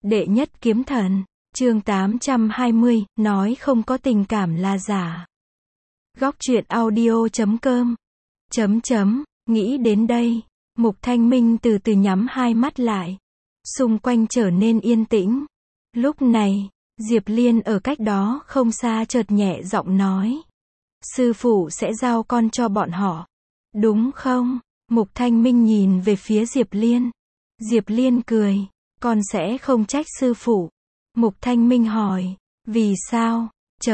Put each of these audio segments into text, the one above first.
Đệ nhất kiếm thần, chương 820, nói không có tình cảm là giả. Góc truyện audio.com. Nghĩ đến đây, Mục Thanh Minh từ từ nhắm hai mắt lại. Xung quanh trở nên yên tĩnh. Lúc này, Diệp Liên ở cách đó không xa chợt nhẹ giọng nói. Sư phụ sẽ giao con cho bọn họ. Đúng không? Mục Thanh Minh nhìn về phía Diệp Liên. Diệp Liên cười. Con sẽ không trách sư phụ. Mục Thanh Minh hỏi. Vì sao?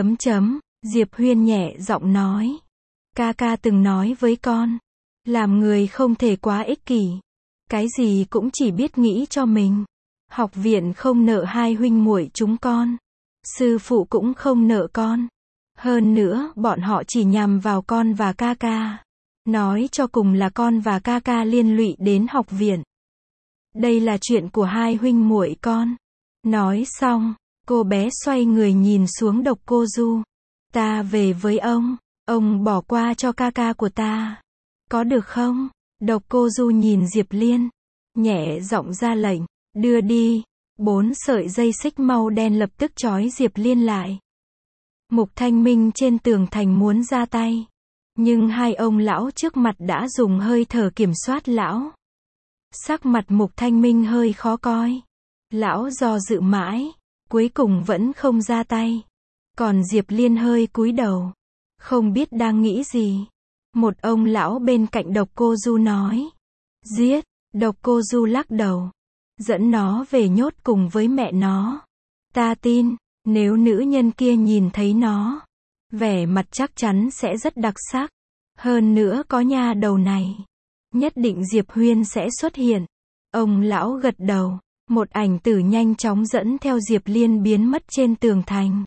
Diệp Huyên nhẹ giọng nói. Ca ca từng nói với con. Làm người không thể quá ích kỷ. Cái gì cũng chỉ biết nghĩ cho mình. Học viện không nợ hai huynh muội chúng con. Sư phụ cũng không nợ con. Hơn nữa, bọn họ chỉ nhằm vào con và ca ca. Nói cho cùng là con và ca ca liên lụy đến học viện. Đây là chuyện của hai huynh muội con. Nói xong, cô bé xoay người nhìn xuống Độc Cô Du. Ta về với ông bỏ qua cho ca ca của ta. Có được không? Độc Cô Du nhìn Diệp Liên, nhẹ giọng ra lệnh, đưa đi. 4 sợi dây xích màu đen lập tức trói Diệp Liên lại. Mục Thanh Minh trên tường thành muốn ra tay. Nhưng hai ông lão trước mặt đã dùng hơi thở kiểm soát lão. Sắc mặt Mục Thanh Minh hơi khó coi. Lão do dự mãi, cuối cùng vẫn không ra tay. Còn Diệp Liên hơi cúi đầu, không biết đang nghĩ gì. Một ông lão bên cạnh Độc Cô Du nói. Giết. Độc Cô Du lắc đầu. Dẫn nó về nhốt cùng với mẹ nó. Ta tin, nếu nữ nhân kia nhìn thấy nó, vẻ mặt chắc chắn sẽ rất đặc sắc. Hơn nữa có nha đầu này, nhất định Diệp Huyên sẽ xuất hiện. Ông lão gật đầu. Một ảnh tử nhanh chóng dẫn theo Diệp Liên biến mất trên tường thành.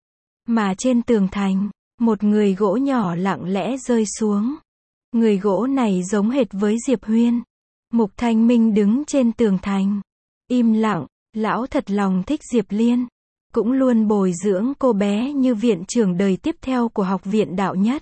Mà trên tường thành, một người gỗ nhỏ lặng lẽ rơi xuống. Người gỗ này giống hệt với Diệp Huyên. Mục Thanh Minh đứng trên tường thành, im lặng. Lão thật lòng thích Diệp Liên, cũng luôn bồi dưỡng cô bé như viện trưởng đời tiếp theo của học viện đạo nhất.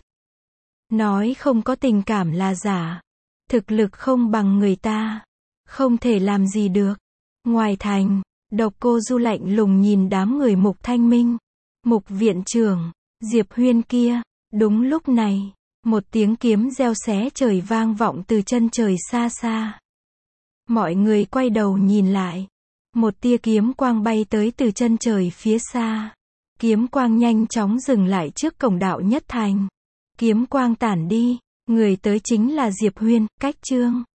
Nói không có tình cảm là giả. Thực lực không bằng người ta, không thể làm gì được. Ngoài thành, Độc Cô Du lạnh lùng nhìn đám người Mục Thanh Minh. Mục viện trưởng, Diệp Huyên kia. Đúng lúc này, một tiếng kiếm reo xé trời vang vọng từ chân trời xa xa. Mọi người quay đầu nhìn lại. Một tia kiếm quang bay tới từ chân trời phía xa. Kiếm quang nhanh chóng dừng lại trước cổng đạo nhất thành. Kiếm quang tản đi, người tới chính là Diệp Huyên, Cách Trương.